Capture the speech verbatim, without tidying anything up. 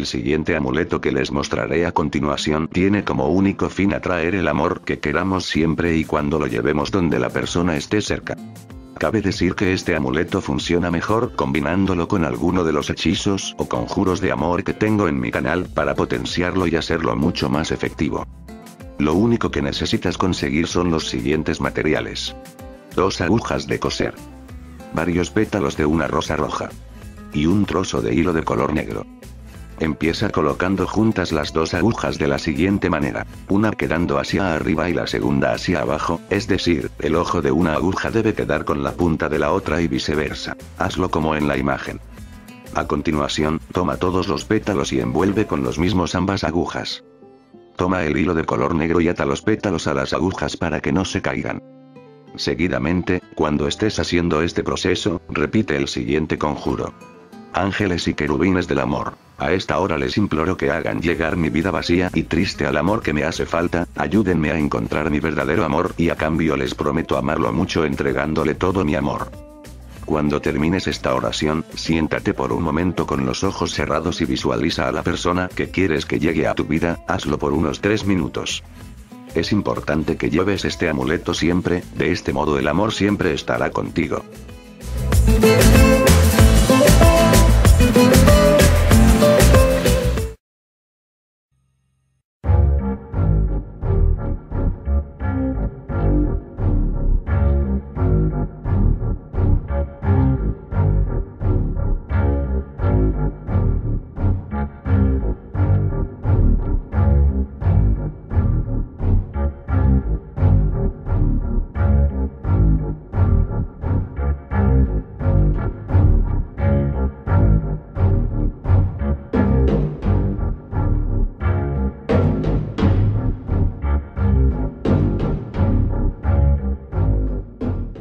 El siguiente amuleto que les mostraré a continuación tiene como único fin atraer el amor que queramos siempre y cuando lo llevemos donde la persona esté cerca. Cabe decir que este amuleto funciona mejor combinándolo con alguno de los hechizos o conjuros de amor que tengo en mi canal para potenciarlo y hacerlo mucho más efectivo. Lo único que necesitas conseguir son los siguientes materiales. Dos agujas de coser. Varios pétalos de una rosa roja. Y un trozo de hilo de color negro. Empieza colocando juntas las dos agujas de la siguiente manera, una quedando hacia arriba y la segunda hacia abajo, es decir, el ojo de una aguja debe quedar con la punta de la otra y viceversa. Hazlo como en la imagen. A continuación, toma todos los pétalos y envuelve con los mismos ambas agujas. Toma el hilo de color negro y ata los pétalos a las agujas para que no se caigan. Seguidamente, cuando estés haciendo este proceso, repite el siguiente conjuro. Ángeles y querubines del amor, a esta hora les imploro que hagan llegar mi vida vacía y triste al amor que me hace falta, ayúdenme a encontrar mi verdadero amor y a cambio les prometo amarlo mucho entregándole todo mi amor. Cuando termines esta oración, siéntate por un momento con los ojos cerrados y visualiza a la persona que quieres que llegue a tu vida, hazlo por unos tres minutos. Es importante que lleves este amuleto siempre, de este modo el amor siempre estará contigo.